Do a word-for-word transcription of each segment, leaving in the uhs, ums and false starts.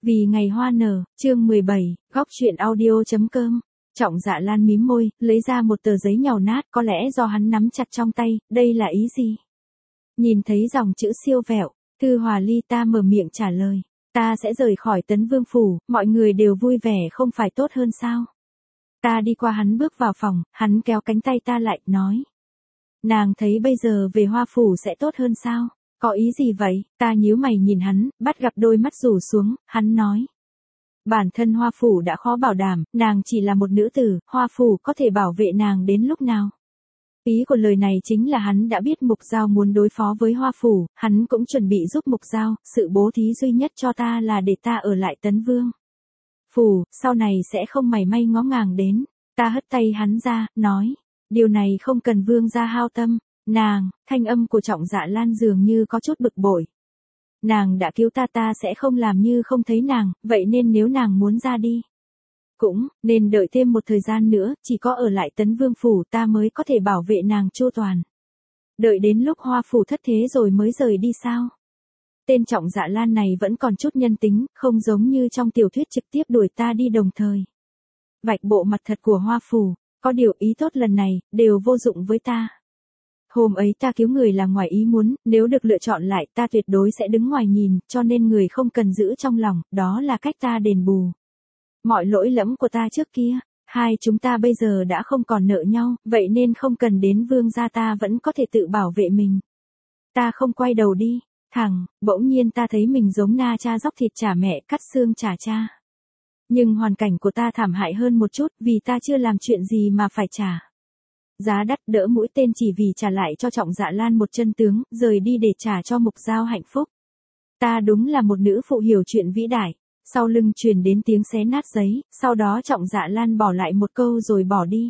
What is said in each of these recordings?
Vì ngày hoa nở, chương mười bảy, góc truyện audio.com. Trọng Dạ Lan mím môi, lấy ra một tờ giấy nhàu nát, có lẽ do hắn nắm chặt trong tay, đây là ý gì? Nhìn thấy dòng chữ siêu vẹo, Thư Hòa Ly ta mở miệng trả lời, ta sẽ rời khỏi Tấn Vương Phủ, mọi người đều vui vẻ không phải tốt hơn sao? Ta đi qua hắn bước vào phòng, hắn kéo cánh tay ta lại, nói. Nàng thấy bây giờ về Hoa Phủ sẽ tốt hơn sao? Có ý gì vậy? Ta nhíu mày nhìn hắn, bắt gặp đôi mắt rủ xuống, hắn nói. Bản thân Hoa Phủ đã khó bảo đảm, nàng chỉ là một nữ tử, Hoa Phủ có thể bảo vệ nàng đến lúc nào? Ý của lời này chính là hắn đã biết Mục Giao muốn đối phó với Hoa Phủ, hắn cũng chuẩn bị giúp Mục Giao, sự bố thí duy nhất cho ta là để ta ở lại Tấn Vương Phủ, sau này sẽ không mảy may ngó ngàng đến. Ta hất tay hắn ra, nói, điều này không cần vương gia hao tâm. Nàng, thanh âm của Trọng Dạ Lan dường như có chút bực bội. Nàng đã cứu ta, ta sẽ không làm như không thấy nàng, vậy nên nếu nàng muốn ra đi, cũng nên đợi thêm một thời gian nữa, chỉ có ở lại Tấn Vương Phủ ta mới có thể bảo vệ nàng chu toàn. Đợi đến lúc Hoa Phủ thất thế rồi mới rời đi sao? Tên Trọng Dạ Lan này vẫn còn chút nhân tính, không giống như trong tiểu thuyết trực tiếp đuổi ta đi đồng thời. Vạch bộ mặt thật của Hoa Phủ, có điều ý tốt lần này, đều vô dụng với ta. Hôm ấy ta cứu người là ngoài ý muốn, nếu được lựa chọn lại ta tuyệt đối sẽ đứng ngoài nhìn, cho nên người không cần giữ trong lòng, đó là cách ta đền bù mọi lỗi lẫm của ta trước kia. Hai chúng ta bây giờ đã không còn nợ nhau, vậy nên không cần đến vương gia, ta vẫn có thể tự bảo vệ mình. Ta không quay đầu đi, thẳng, bỗng nhiên ta thấy mình giống na cha dóc thịt trả mẹ, cắt xương trả cha. Nhưng hoàn cảnh của ta thảm hại hơn một chút, vì ta chưa làm chuyện gì mà phải trả giá đắt, đỡ mũi tên chỉ vì trả lại cho Trọng Dạ Lan một chân tướng, rời đi để trả cho Mục Giao hạnh phúc. Ta đúng là một nữ phụ hiểu chuyện vĩ đại. Sau lưng truyền đến tiếng xé nát giấy, sau đó Trọng Dạ Lan bỏ lại một câu rồi bỏ đi.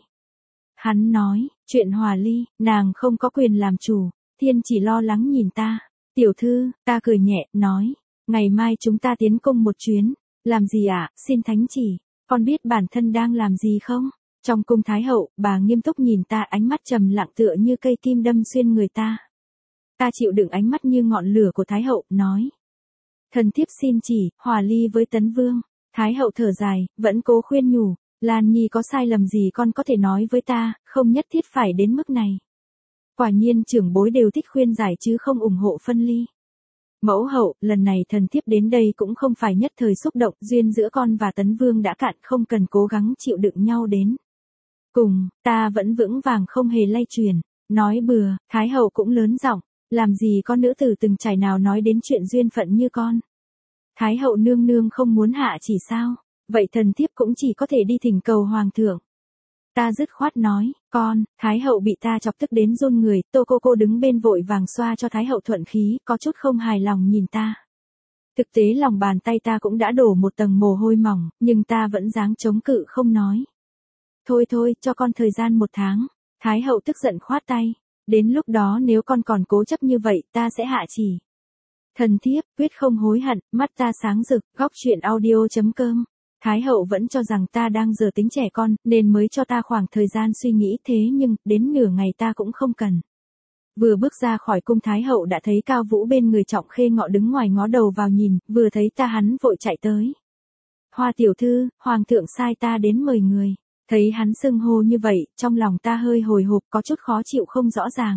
Hắn nói, chuyện Hòa Ly, nàng không có quyền làm chủ, Thiên chỉ lo lắng nhìn ta. Tiểu thư, ta cười nhẹ, nói, ngày mai chúng ta tiến cung một chuyến. Làm gì ạ, à? Xin thánh chỉ, con biết bản thân đang làm gì không? Trong cung Thái Hậu, bà nghiêm túc nhìn ta, ánh mắt trầm lặng tựa như cây kim đâm xuyên người ta. Ta chịu đựng ánh mắt như ngọn lửa của Thái Hậu, nói. Thần thiếp xin chỉ, Hòa Ly với Tấn Vương. Thái Hậu thở dài, vẫn cố khuyên nhủ, Lan Nhi có sai lầm gì con có thể nói với ta, không nhất thiết phải đến mức này. Quả nhiên trưởng bối đều thích khuyên giải chứ không ủng hộ phân ly. Mẫu hậu, lần này thần thiếp đến đây cũng không phải nhất thời xúc động, duyên giữa con và Tấn Vương đã cạn, không cần cố gắng chịu đựng nhau đến cùng, ta vẫn vững vàng không hề lay chuyển. Nói bừa, Thái Hậu cũng lớn giọng, làm gì có nữ tử từng trải nào nói đến chuyện duyên phận như con. Thái Hậu nương nương không muốn hạ chỉ sao, vậy thần thiếp cũng chỉ có thể đi thỉnh cầu hoàng thượng. Ta dứt khoát nói, con, Thái Hậu bị ta chọc tức đến run người, Tô cô cô đứng bên vội vàng xoa cho Thái Hậu thuận khí, có chút không hài lòng nhìn ta. Thực tế lòng bàn tay ta cũng đã đổ một tầng mồ hôi mỏng, nhưng ta vẫn dáng chống cự không nói. Thôi thôi, cho con thời gian một tháng. Thái Hậu tức giận khoát tay. Đến lúc đó nếu con còn cố chấp như vậy, ta sẽ hạ chỉ. Thần thiếp, quyết không hối hận, mắt ta sáng rực, góc truyện audio.com. Thái Hậu vẫn cho rằng ta đang giở tính trẻ con, nên mới cho ta khoảng thời gian suy nghĩ, thế nhưng, đến nửa ngày ta cũng không cần. Vừa bước ra khỏi cung Thái Hậu đã thấy Cao Vũ bên người Trọng Khê Ngọ đứng ngoài ngó đầu vào nhìn, vừa thấy ta hắn vội chạy tới. Hoa tiểu thư, hoàng thượng sai ta đến mời người. Thấy hắn xưng hô như vậy, trong lòng ta hơi hồi hộp, có chút khó chịu không rõ ràng.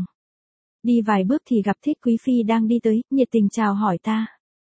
Đi vài bước thì gặp Thích Quý Phi đang đi tới, nhiệt tình chào hỏi ta.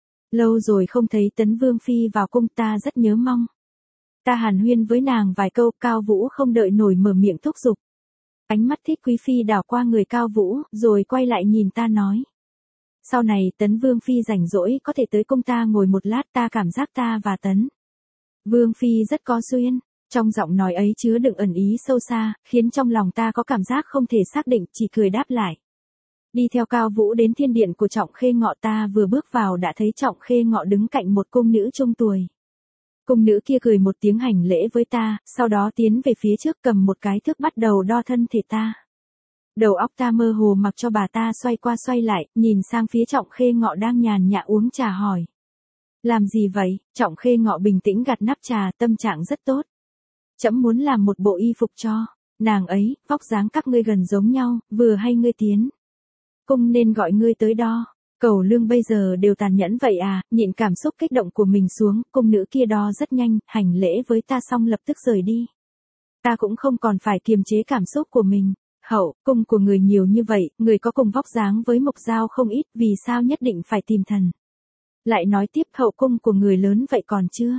Lâu rồi không thấy Tấn Vương Phi vào cung, ta rất nhớ mong. Ta hàn huyên với nàng vài câu, Cao Vũ không đợi nổi mở miệng thúc giục. Ánh mắt Thích Quý Phi đảo qua người Cao Vũ, rồi quay lại nhìn ta nói. Sau này Tấn Vương Phi rảnh rỗi có thể tới cung ta ngồi một lát, ta cảm giác ta và Tấn Vương Phi rất có duyên. Trong giọng nói ấy chứa đựng ẩn ý sâu xa, khiến trong lòng ta có cảm giác không thể xác định, chỉ cười đáp lại. Đi theo Cao Vũ đến thiên điện của Trọng Khê Ngọ, ta vừa bước vào đã thấy Trọng Khê Ngọ đứng cạnh một cung nữ trung tuổi. Cung nữ kia cười một tiếng hành lễ với ta, sau đó tiến về phía trước cầm một cái thước bắt đầu đo thân thể ta. Đầu óc ta mơ hồ mặc cho bà ta xoay qua xoay lại, nhìn sang phía Trọng Khê Ngọ đang nhàn nhã uống trà hỏi. Làm gì vậy? Trọng Khê Ngọ bình tĩnh gạt nắp trà, tâm trạng rất tốt. Trẫm muốn làm một bộ y phục cho nàng ấy, vóc dáng các ngươi gần giống nhau, vừa hay ngươi tiến cung nên gọi ngươi tới đo. Cầu lương bây giờ đều tàn nhẫn vậy à, nhịn cảm xúc kích động của mình xuống, cung nữ kia đo rất nhanh, hành lễ với ta xong lập tức rời đi. Ta cũng không còn phải kiềm chế cảm xúc của mình. Hậu, cung của người nhiều như vậy, người có cùng vóc dáng với Mục Giao không ít, vì sao nhất định phải tìm thần. Lại nói tiếp hậu cung của người lớn vậy còn chưa?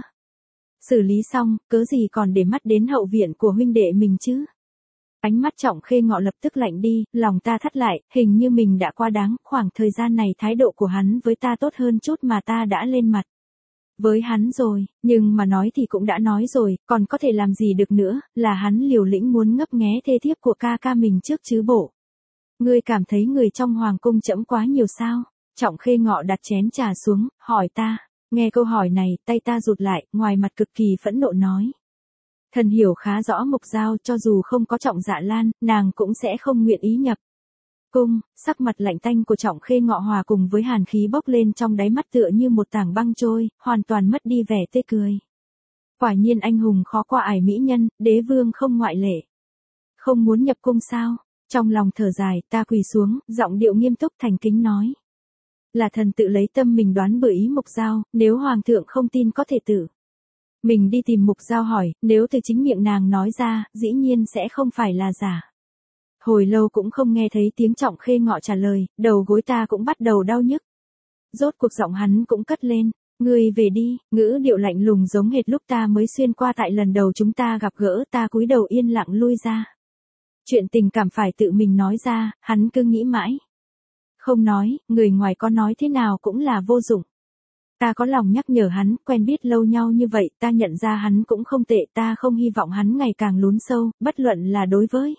Xử lý xong, cớ gì còn để mắt đến hậu viện của huynh đệ mình chứ? Ánh mắt Trọng Khê Ngọ lập tức lạnh đi, lòng ta thắt lại, hình như mình đã quá đáng, khoảng thời gian này thái độ của hắn với ta tốt hơn chút mà ta đã lên mặt với hắn rồi, nhưng mà nói thì cũng đã nói rồi, còn có thể làm gì được nữa, là hắn liều lĩnh muốn ngấp nghé thê thiếp của ca ca mình trước chứ bộ. Ngươi cảm thấy người trong hoàng cung trẫm quá nhiều sao? Trọng Khê Ngọ đặt chén trà xuống, hỏi ta. Nghe câu hỏi này, tay ta rụt lại, ngoài mặt cực kỳ phẫn nộ nói. Thần hiểu khá rõ Mục Giao, cho dù không có Trọng Dạ Lan, nàng cũng sẽ không nguyện ý nhập cung. Sắc mặt lạnh tanh của Trọng Khê Ngọ hòa cùng với hàn khí bốc lên trong đáy mắt tựa như một tảng băng trôi, hoàn toàn mất đi vẻ tươi cười. Quả nhiên anh hùng khó qua ải mỹ nhân, đế vương không ngoại lệ. Không muốn nhập cung sao? Trong lòng thở dài, ta quỳ xuống, giọng điệu nghiêm túc thành kính nói. Là thần tự lấy tâm mình đoán bởi ý Mục Giao, nếu hoàng thượng không tin có thể tự mình đi tìm Mục Giao hỏi, nếu từ chính miệng nàng nói ra, dĩ nhiên sẽ không phải là giả. Hồi lâu cũng không nghe thấy tiếng Trọng Khê Ngọ trả lời, đầu gối ta cũng bắt đầu đau nhức. Rốt cuộc giọng hắn cũng cất lên, ngươi về đi, ngữ điệu lạnh lùng giống hệt lúc ta mới xuyên qua tại lần đầu chúng ta gặp gỡ, ta cúi đầu yên lặng lui ra. Chuyện tình cảm phải tự mình nói ra, hắn cứ nghĩ mãi. Không nói, người ngoài có nói thế nào cũng là vô dụng. Ta có lòng nhắc nhở hắn, quen biết lâu nhau như vậy, ta nhận ra hắn cũng không tệ, ta không hy vọng hắn ngày càng lún sâu, bất luận là đối với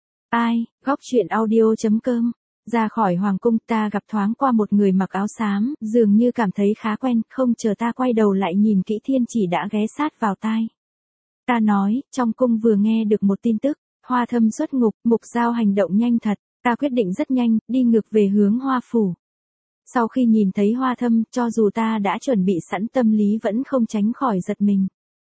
ai. Góc truyện audio chấm com. Ra khỏi hoàng cung ta gặp thoáng qua một người mặc áo xám, dường như cảm thấy khá quen, không chờ ta quay đầu lại nhìn kỹ Thiên Chỉ đã ghé sát vào tai. Ta nói, trong cung vừa nghe được một tin tức, Hoa Thâm xuất ngục, Mục Giao hành động nhanh thật, ta quyết định rất nhanh, đi ngược về hướng Hoa Phủ. Sau khi nhìn thấy Hoa Thâm, cho dù ta đã chuẩn bị sẵn tâm lý vẫn không tránh khỏi giật mình.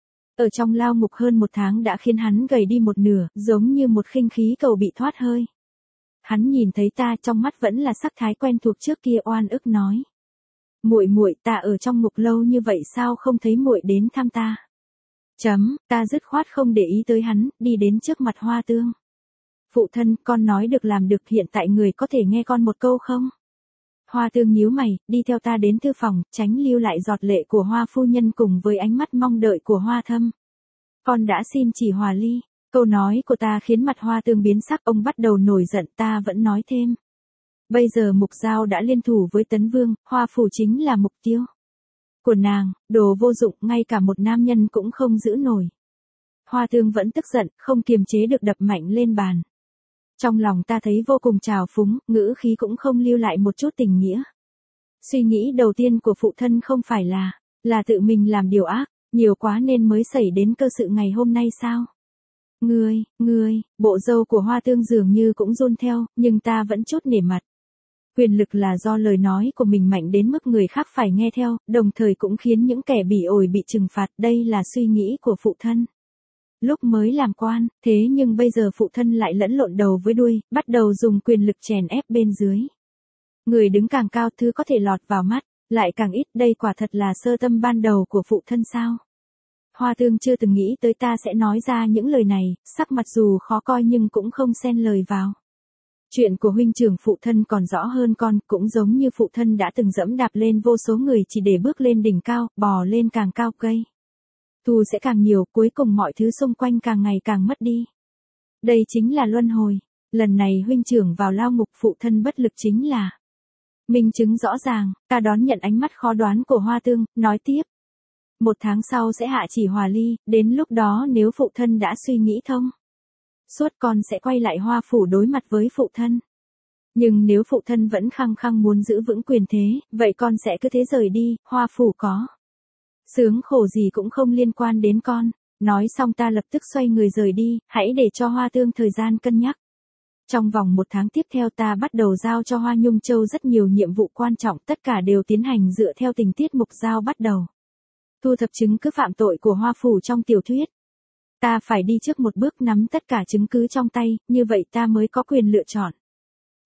Ở trong lao ngục hơn một tháng đã khiến hắn gầy đi một nửa, giống như một khinh khí cầu bị thoát hơi. Hắn nhìn thấy ta trong mắt vẫn là sắc thái quen thuộc trước kia oan ức nói. Muội muội, ta ở trong ngục lâu như vậy sao không thấy muội đến thăm ta? Chấm, ta dứt khoát không để ý tới hắn, đi đến trước mặt Hoa Tương. Phụ thân, con nói được làm được, hiện tại người có thể nghe con một câu không? Hoa Tương nhíu mày, đi theo ta đến thư phòng, tránh lưu lại giọt lệ của Hoa phu nhân cùng với ánh mắt mong đợi của Hoa Thâm. Con đã xin chỉ hòa ly. Câu nói của ta khiến mặt Hoa Tương biến sắc, ông bắt đầu nổi giận, ta vẫn nói thêm. Bây giờ Mục Giao đã liên thủ với Tấn Vương, Hoa Phủ chính là mục tiêu của nàng, đồ vô dụng, ngay cả một nam nhân cũng không giữ nổi. Hoa Tương vẫn tức giận, không kiềm chế được đập mạnh lên bàn. Trong lòng ta thấy vô cùng trào phúng, ngữ khí cũng không lưu lại một chút tình nghĩa. Suy nghĩ đầu tiên của phụ thân không phải là, là tự mình làm điều ác, nhiều quá nên mới xảy đến cơ sự ngày hôm nay sao? Ngươi, ngươi, bộ râu của Hoa Tương dường như cũng run theo, nhưng ta vẫn chút nể mặt. Quyền lực là do lời nói của mình mạnh đến mức người khác phải nghe theo, đồng thời cũng khiến những kẻ bỉ ổi bị trừng phạt, đây là suy nghĩ của phụ thân. Lúc mới làm quan, thế nhưng bây giờ phụ thân lại lẫn lộn đầu với đuôi, bắt đầu dùng quyền lực chèn ép bên dưới. Người đứng càng cao thứ có thể lọt vào mắt, lại càng ít, đây quả thật là sơ tâm ban đầu của phụ thân sao? Hoa Tương chưa từng nghĩ tới ta sẽ nói ra những lời này, sắc mặt dù khó coi nhưng cũng không xen lời vào. Chuyện của huynh trưởng phụ thân còn rõ hơn con, cũng giống như phụ thân đã từng dẫm đạp lên vô số người chỉ để bước lên đỉnh cao, bò lên càng cao cây. Thù sẽ càng nhiều, cuối cùng mọi thứ xung quanh càng ngày càng mất đi. Đây chính là luân hồi. Lần này huynh trưởng vào lao ngục, phụ thân bất lực chính là minh chứng rõ ràng. Ta đón nhận ánh mắt khó đoán của Hoa Tương, nói tiếp. Một tháng sau sẽ hạ chỉ hòa ly, đến lúc đó nếu phụ thân đã suy nghĩ thông suốt, con sẽ quay lại Hoa Phủ đối mặt với phụ thân. Nhưng nếu phụ thân vẫn khăng khăng muốn giữ vững quyền thế, vậy con sẽ cứ thế rời đi, Hoa Phủ có sướng khổ gì cũng không liên quan đến con. Nói xong ta lập tức xoay người rời đi, hãy để cho Hoa Tương thời gian cân nhắc. Trong vòng một tháng tiếp theo ta bắt đầu giao cho Hoa Nhung Châu rất nhiều nhiệm vụ quan trọng, tất cả đều tiến hành dựa theo tình tiết Mục Giao bắt đầu. Thu thập chứng cứ phạm tội của Hoa Phủ trong tiểu thuyết. Ta phải đi trước một bước nắm tất cả chứng cứ trong tay, như vậy ta mới có quyền lựa chọn.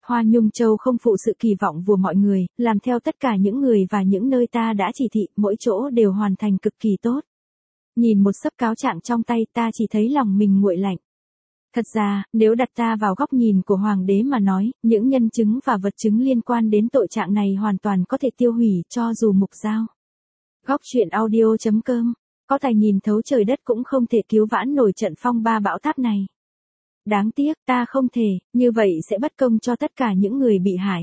Hoa Nhung Châu không phụ sự kỳ vọng của mọi người, làm theo tất cả những người và những nơi ta đã chỉ thị, mỗi chỗ đều hoàn thành cực kỳ tốt. Nhìn một xấp cáo trạng trong tay ta chỉ thấy lòng mình nguội lạnh. Thật ra, nếu đặt ta vào góc nhìn của hoàng đế mà nói, những nhân chứng và vật chứng liên quan đến tội trạng này hoàn toàn có thể tiêu hủy cho dù mục dao. Góc truyện audio chấm com, có tài nhìn thấu trời đất cũng không thể cứu vãn nổi trận phong ba bão táp này. Đáng tiếc, ta không thể, như vậy sẽ bất công cho tất cả những người bị hại.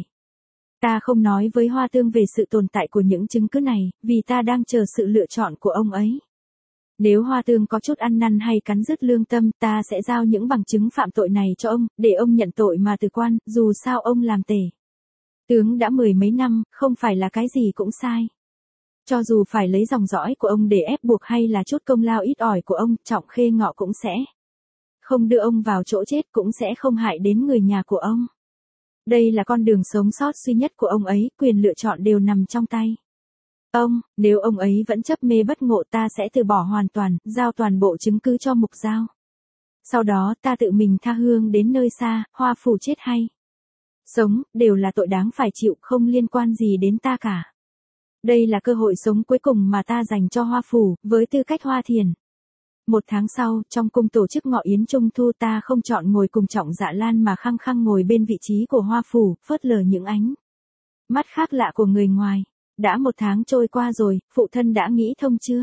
Ta không nói với Hoa Tương về sự tồn tại của những chứng cứ này, vì ta đang chờ sự lựa chọn của ông ấy. Nếu Hoa Tương có chút ăn năn hay cắn rứt lương tâm, ta sẽ giao những bằng chứng phạm tội này cho ông, để ông nhận tội mà từ quan, dù sao ông làm tể tướng đã mười mấy năm, không phải là cái gì cũng sai. Cho dù phải lấy dòng dõi của ông để ép buộc hay là chút công lao ít ỏi của ông, Trọng Khê Ngọ cũng sẽ không đưa ông vào chỗ chết, cũng sẽ không hại đến người nhà của ông. Đây là con đường sống sót duy nhất của ông ấy, quyền lựa chọn đều nằm trong tay ông. Nếu ông ấy vẫn chấp mê bất ngộ, ta sẽ từ bỏ hoàn toàn, giao toàn bộ chứng cứ cho mục dao. Sau đó ta tự mình tha hương đến nơi xa, Hoa Phủ chết hay sống, đều là tội đáng phải chịu, không liên quan gì đến ta cả. Đây là cơ hội sống cuối cùng mà ta dành cho Hoa Phủ, với tư cách Hoa Thiền. Một tháng sau, trong cung tổ chức ngọ yến trung thu, ta không chọn ngồi cùng Trọng Dạ Lan mà khăng khăng ngồi bên vị trí của Hoa Phủ, phớt lờ những ánh mắt khác lạ của người ngoài. Đã một tháng trôi qua rồi, phụ thân đã nghĩ thông chưa?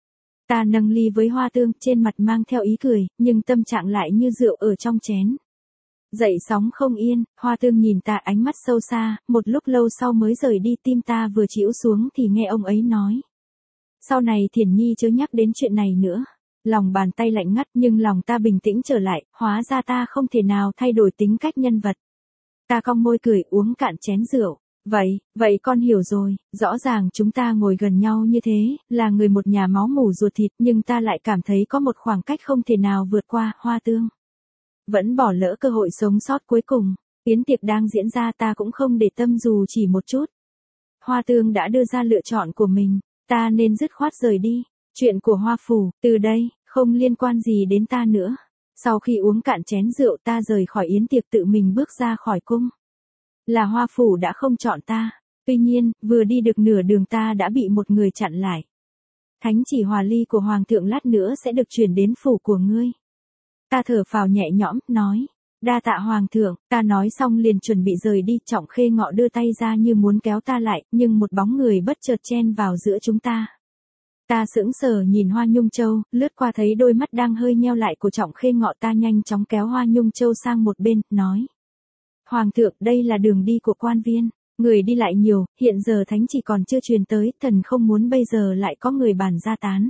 Ta nâng ly với Hoa Tương, trên mặt mang theo ý cười, nhưng tâm trạng lại như rượu ở trong chén. Dậy sóng không yên, Hoa Tương nhìn ta ánh mắt sâu xa, một lúc lâu sau mới rời đi. Tim ta vừa chĩu xuống thì nghe ông ấy nói: sau này Thiền Nhi chớ nhắc đến chuyện này nữa. Lòng bàn tay lạnh ngắt, nhưng lòng ta bình tĩnh trở lại, hóa ra ta không thể nào thay đổi tính cách nhân vật. Ta cong môi cười, uống cạn chén rượu. Vậy, vậy con hiểu rồi, rõ ràng chúng ta ngồi gần nhau như thế, là người một nhà máu mủ ruột thịt, nhưng ta lại cảm thấy có một khoảng cách không thể nào vượt qua. Hoa Tương vẫn bỏ lỡ cơ hội sống sót cuối cùng. Yến tiệc đang diễn ra, ta cũng không để tâm dù chỉ một chút. Hoa Tương đã đưa ra lựa chọn của mình, ta nên dứt khoát rời đi. Chuyện của Hoa Phủ, từ đây, không liên quan gì đến ta nữa. Sau khi uống cạn chén rượu, ta rời khỏi yến tiệc, tự mình bước ra khỏi cung. Là Hoa Phủ đã không chọn ta. Tuy nhiên, vừa đi được nửa đường ta đã bị một người chặn lại. Thánh chỉ hòa ly của Hoàng thượng lát nữa sẽ được chuyển đến phủ của ngươi. Ta thở phào nhẹ nhõm, nói: đa tạ Hoàng thượng. Ta nói xong liền chuẩn bị rời đi, Trọng Khê Ngọ đưa tay ra như muốn kéo ta lại, nhưng một bóng người bất chợt chen vào giữa chúng ta. Ta sững sờ nhìn Hoa Nhung Châu, lướt qua thấy đôi mắt đang hơi nheo lại của Trọng Khê Ngọ, ta nhanh chóng kéo Hoa Nhung Châu sang một bên, nói: Hoàng thượng, đây là đường đi của quan viên, người đi lại nhiều, hiện giờ thánh chỉ còn chưa truyền tới, thần không muốn bây giờ lại có người bàn ra tán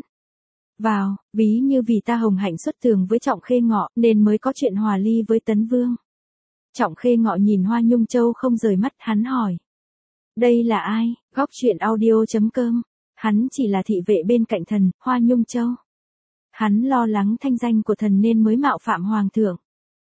vào, ví như vì ta hồng hạnh xuất tường với Trọng Khê Ngọ, nên mới có chuyện hòa ly với Tấn Vương. Trọng Khê Ngọ nhìn Hoa Nhung Châu không rời mắt, hắn hỏi: đây là ai? Góc truyện audio chấm com. Hắn chỉ là thị vệ bên cạnh thần, Hoa Nhung Châu. Hắn lo lắng thanh danh của thần nên mới mạo phạm Hoàng thượng.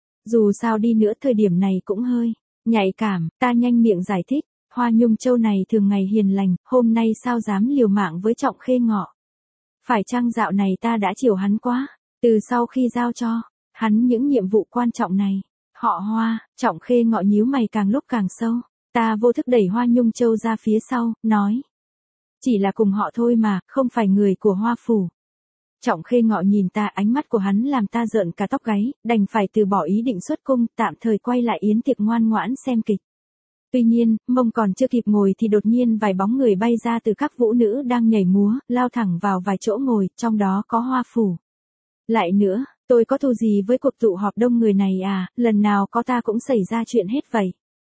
Dù sao đi nữa thời điểm này cũng hơi nhạy cảm, ta nhanh miệng giải thích. Hoa Nhung Châu này thường ngày hiền lành, hôm nay sao dám liều mạng với Trọng Khê Ngọ. Phải chăng dạo này ta đã chiều hắn quá, từ sau khi giao cho hắn những nhiệm vụ quan trọng này. Họ Hoa, Trọng Khê Ngọ nhíu mày càng lúc càng sâu. Ta vô thức đẩy Hoa Nhung Châu ra phía sau, nói: chỉ là cùng họ thôi mà, không phải người của Hoa Phủ. Trọng Khê Ngọ nhìn ta, ánh mắt của hắn làm ta rợn cả tóc gáy, đành phải từ bỏ ý định xuất cung, tạm thời quay lại yến tiệc ngoan ngoãn xem kịch. Tuy nhiên, mông còn chưa kịp ngồi thì đột nhiên vài bóng người bay ra từ các vũ nữ đang nhảy múa, lao thẳng vào vài chỗ ngồi, trong đó có Hoa Phủ. Lại nữa, tôi có thù gì với cuộc tụ họp đông người này à, lần nào có ta cũng xảy ra chuyện hết vậy.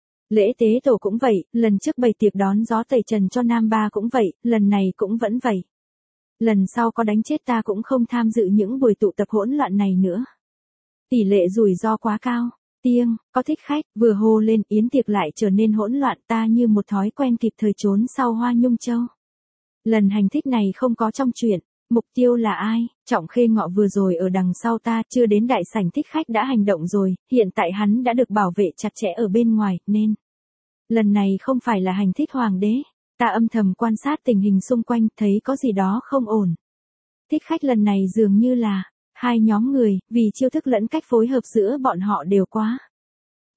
Lễ tế tổ cũng vậy, lần trước bày tiệc đón gió tẩy trần cho Nam Ba cũng vậy, lần này cũng vẫn vậy. Lần sau có đánh chết ta cũng không tham dự những buổi tụ tập hỗn loạn này nữa. Tỷ lệ rủi ro quá cao. Tiêng, có thích khách, vừa hô lên, yến tiệc lại trở nên hỗn loạn, ta như một thói quen kịp thời trốn sau Hoa Nhung Châu. Lần hành thích này không có trong chuyện. Mục tiêu là ai? Trọng Khê Ngọ vừa rồi ở đằng sau ta, chưa đến đại sảnh thích khách đã hành động rồi, hiện tại hắn đã được bảo vệ chặt chẽ ở bên ngoài, nên lần này không phải là hành thích hoàng đế. Ta âm thầm quan sát tình hình xung quanh, thấy có gì đó không ổn. Thích khách lần này dường như là hai nhóm người, vì chiêu thức lẫn cách phối hợp giữa bọn họ đều quá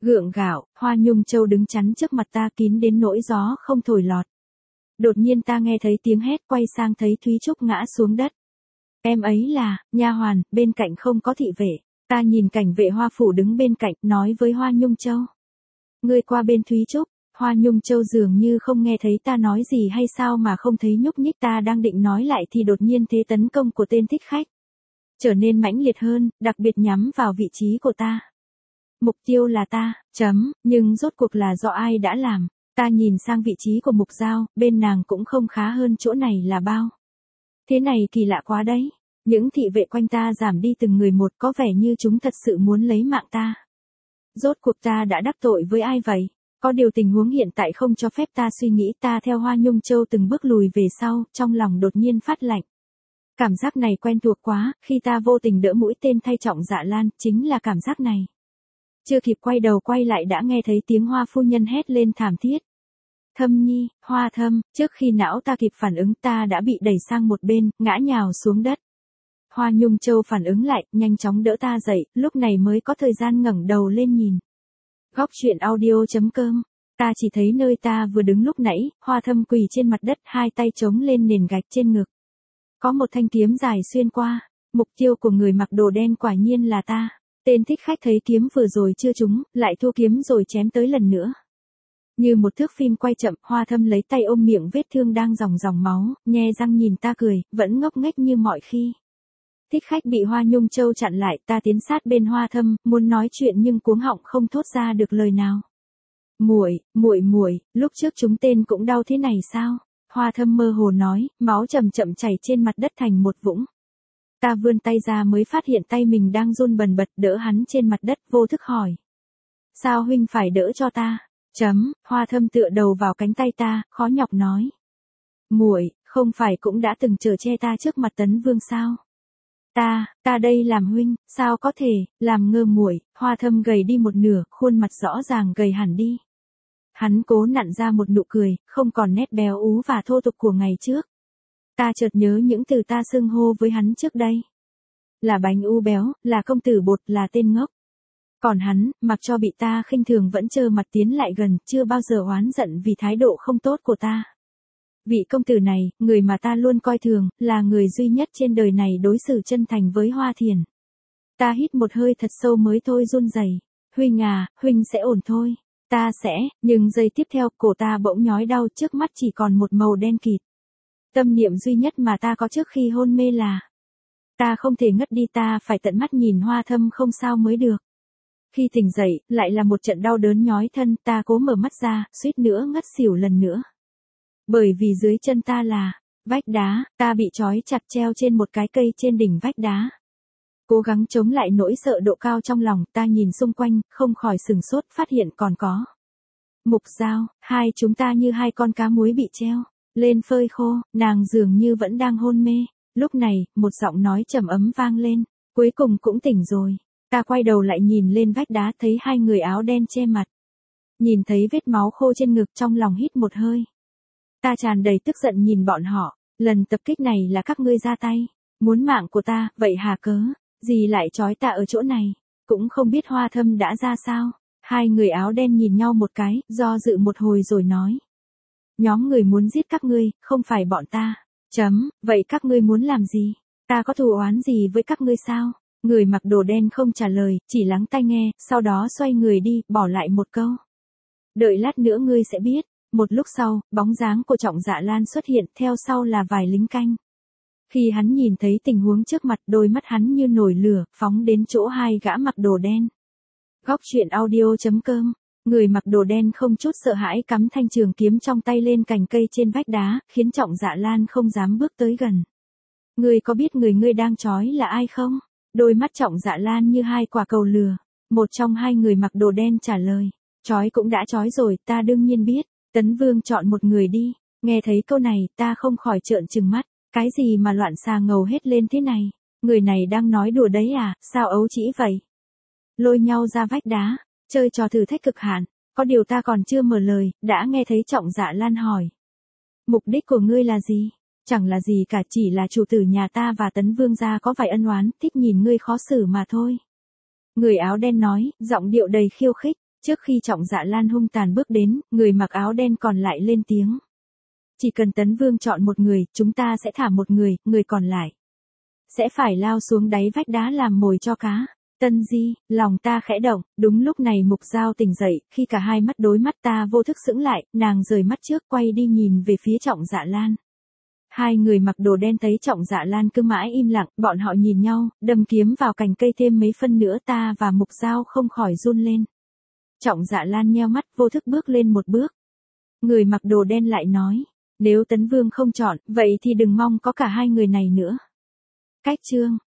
Gượng gạo, Hoa Nhung Châu đứng chắn trước mặt ta kín đến nỗi gió không thổi lọt. Đột nhiên ta nghe thấy tiếng hét, quay sang thấy Thúy Trúc ngã xuống đất. Em ấy là, nha hoàn, bên cạnh không có thị vệ. Ta nhìn cảnh vệ Hoa phủ đứng bên cạnh, nói với Hoa Nhung Châu. Ngươi qua bên Thúy Trúc. Hoa Nhung Châu dường như không nghe thấy ta nói gì hay sao mà không thấy nhúc nhích. Ta đang định nói lại thì đột nhiên thế tấn công của tên thích khách trở nên mãnh liệt hơn, đặc biệt nhắm vào vị trí của ta. Mục tiêu là ta, chấm, nhưng rốt cuộc là do ai đã làm. Ta nhìn sang vị trí của Mục Giao, bên nàng cũng không khá hơn chỗ này là bao. Thế này kỳ lạ quá đấy. Những thị vệ quanh ta giảm đi từng người một, có vẻ như chúng thật sự muốn lấy mạng ta. Rốt cuộc ta đã đắc tội với ai vậy? Có điều tình huống hiện tại không cho phép ta suy nghĩ. Ta theo Hoa Nhung Châu từng bước lùi về sau, trong lòng đột nhiên phát lạnh. Cảm giác này quen thuộc quá, khi ta vô tình đỡ mũi tên thay Trọng Dạ Lan, chính là cảm giác này. Chưa kịp quay đầu quay lại đã nghe thấy tiếng Hoa phu nhân hét lên thảm thiết. Thâm Nhi, Hoa Thâm, trước khi não ta kịp phản ứng ta đã bị đẩy sang một bên, ngã nhào xuống đất. Hoa Nhung Châu phản ứng lại, nhanh chóng đỡ ta dậy, lúc này mới có thời gian ngẩng đầu lên nhìn. Góc truyện audio chấm com. Ta chỉ thấy nơi ta vừa đứng lúc nãy, Hoa Thâm quỳ trên mặt đất, hai tay chống lên nền gạch trên ngực. Có một thanh kiếm dài xuyên qua, mục tiêu của người mặc đồ đen quả nhiên là ta. Tên thích khách thấy kiếm vừa rồi chưa trúng, lại thua kiếm rồi chém tới lần nữa. Như một thước phim quay chậm, Hoa Thâm lấy tay ôm miệng vết thương đang ròng ròng máu, nhe răng nhìn ta cười, vẫn ngốc nghếch như mọi khi. Thích khách bị Hoa Nhung Châu chặn lại, ta tiến sát bên Hoa Thâm, muốn nói chuyện nhưng cuống họng không thốt ra được lời nào. Muội, muội muội, lúc trước chúng tên cũng đau thế này sao? Hoa Thâm mơ hồ nói, máu chậm chậm chảy trên mặt đất thành một vũng. Ta vươn tay ra mới phát hiện tay mình đang run bần bật, đỡ hắn trên mặt đất, vô thức hỏi. Sao huynh phải đỡ cho ta? Chấm, Hoa Thâm tựa đầu vào cánh tay ta, khó nhọc nói. Muội, không phải cũng đã từng chở che ta trước mặt Tấn Vương sao? Ta, ta đây làm huynh, sao có thể, làm ngơ muội. Hoa Thâm gầy đi một nửa, khuôn mặt rõ ràng gầy hẳn đi. Hắn cố nặn ra một nụ cười, không còn nét béo ú và thô tục của ngày trước. Ta chợt nhớ những từ ta xưng hô với hắn trước đây. Là bánh u béo, là công tử bột, là tên ngốc. Còn hắn, mặc cho bị ta khinh thường vẫn trơ mặt tiến lại gần, chưa bao giờ oán giận vì thái độ không tốt của ta. Vị công tử này, người mà ta luôn coi thường, là người duy nhất trên đời này đối xử chân thành với Hoa Thiền. Ta hít một hơi thật sâu mới thôi run rẩy. Huynh à, huynh sẽ ổn thôi. Ta sẽ, nhưng giây tiếp theo, cổ ta bỗng nhói đau, trước mắt chỉ còn một màu đen kịt. Tâm niệm duy nhất mà ta có trước khi hôn mê là, ta không thể ngất đi, ta phải tận mắt nhìn Hoa Thâm không sao mới được. Khi tỉnh dậy, lại là một trận đau đớn nhói thân, ta cố mở mắt ra, suýt nữa ngất xỉu lần nữa. Bởi vì dưới chân ta là vách đá, ta bị trói chặt treo trên một cái cây trên đỉnh vách đá. Cố gắng chống lại nỗi sợ độ cao trong lòng, ta nhìn xung quanh, không khỏi sừng sốt, phát hiện còn có Mục Giao, hai chúng ta như hai con cá muối bị treo lên phơi khô, nàng dường như vẫn đang hôn mê. Lúc này, một giọng nói trầm ấm vang lên, cuối cùng cũng tỉnh rồi. Ta quay đầu lại nhìn lên vách đá, thấy hai người áo đen che mặt. Nhìn thấy vết máu khô trên ngực, trong lòng hít một hơi. Ta tràn đầy tức giận nhìn bọn họ, lần tập kích này là các ngươi ra tay, muốn mạng của ta, vậy hà cớ gì lại trói ta ở chỗ này, cũng không biết Hoa Thâm đã ra sao. Hai người áo đen nhìn nhau một cái, do dự một hồi rồi nói. Nhóm người muốn giết các ngươi, không phải bọn ta. Chấm, vậy các ngươi muốn làm gì? Ta có thù oán gì với các ngươi sao? Người mặc đồ đen không trả lời, chỉ lắng tai nghe, sau đó xoay người đi, bỏ lại một câu. Đợi lát nữa ngươi sẽ biết. Một lúc sau, bóng dáng của Trọng Dạ Lan xuất hiện, theo sau là vài lính canh. Khi hắn nhìn thấy tình huống trước mặt, đôi mắt hắn như nổi lửa, phóng đến chỗ hai gã mặc đồ đen. Góc truyện audio chấm com. Người mặc đồ đen không chút sợ hãi cắm thanh trường kiếm trong tay lên cành cây trên vách đá, khiến Trọng Dạ Lan không dám bước tới gần. Ngươi có biết người ngươi đang trói là ai không? Đôi mắt Trọng Dạ Lan như hai quả cầu lửa. Một trong hai người mặc đồ đen trả lời. Trói cũng đã trói rồi, ta đương nhiên biết. Tấn Vương chọn một người đi. Nghe thấy câu này, ta không khỏi trợn trừng mắt. Cái gì mà loạn xà ngầu hết lên thế này? Người này đang nói đùa đấy à, sao ấu trĩ vậy? Lôi nhau ra vách đá, chơi trò thử thách cực hạn. Có điều ta còn chưa mở lời, đã nghe thấy Trọng Dạ Lan hỏi. Mục đích của ngươi là gì? Chẳng là gì cả, chỉ là chủ tử nhà ta và Tấn Vương gia có vài ân oán, thích nhìn ngươi khó xử mà thôi. Người áo đen nói, giọng điệu đầy khiêu khích. Trước khi Trọng Dạ Lan hung tàn bước đến, người mặc áo đen còn lại lên tiếng. Chỉ cần Tấn Vương chọn một người, chúng ta sẽ thả một người, người còn lại sẽ phải lao xuống đáy vách đá làm mồi cho cá. Tân Di, lòng ta khẽ động, đúng lúc này Mục Giao tỉnh dậy, khi cả hai mắt đối mắt ta vô thức sững lại, nàng rời mắt trước quay đi nhìn về phía Trọng Dạ Lan. Hai người mặc đồ đen thấy Trọng Dạ Lan cứ mãi im lặng, bọn họ nhìn nhau, đâm kiếm vào cành cây thêm mấy phân nữa ta và Mục Giao không khỏi run lên. Trọng Dạ Lan nheo mắt vô thức bước lên một bước. Người mặc đồ đen lại nói, nếu Tấn Vương không chọn, vậy thì đừng mong có cả hai người này nữa. Cách chương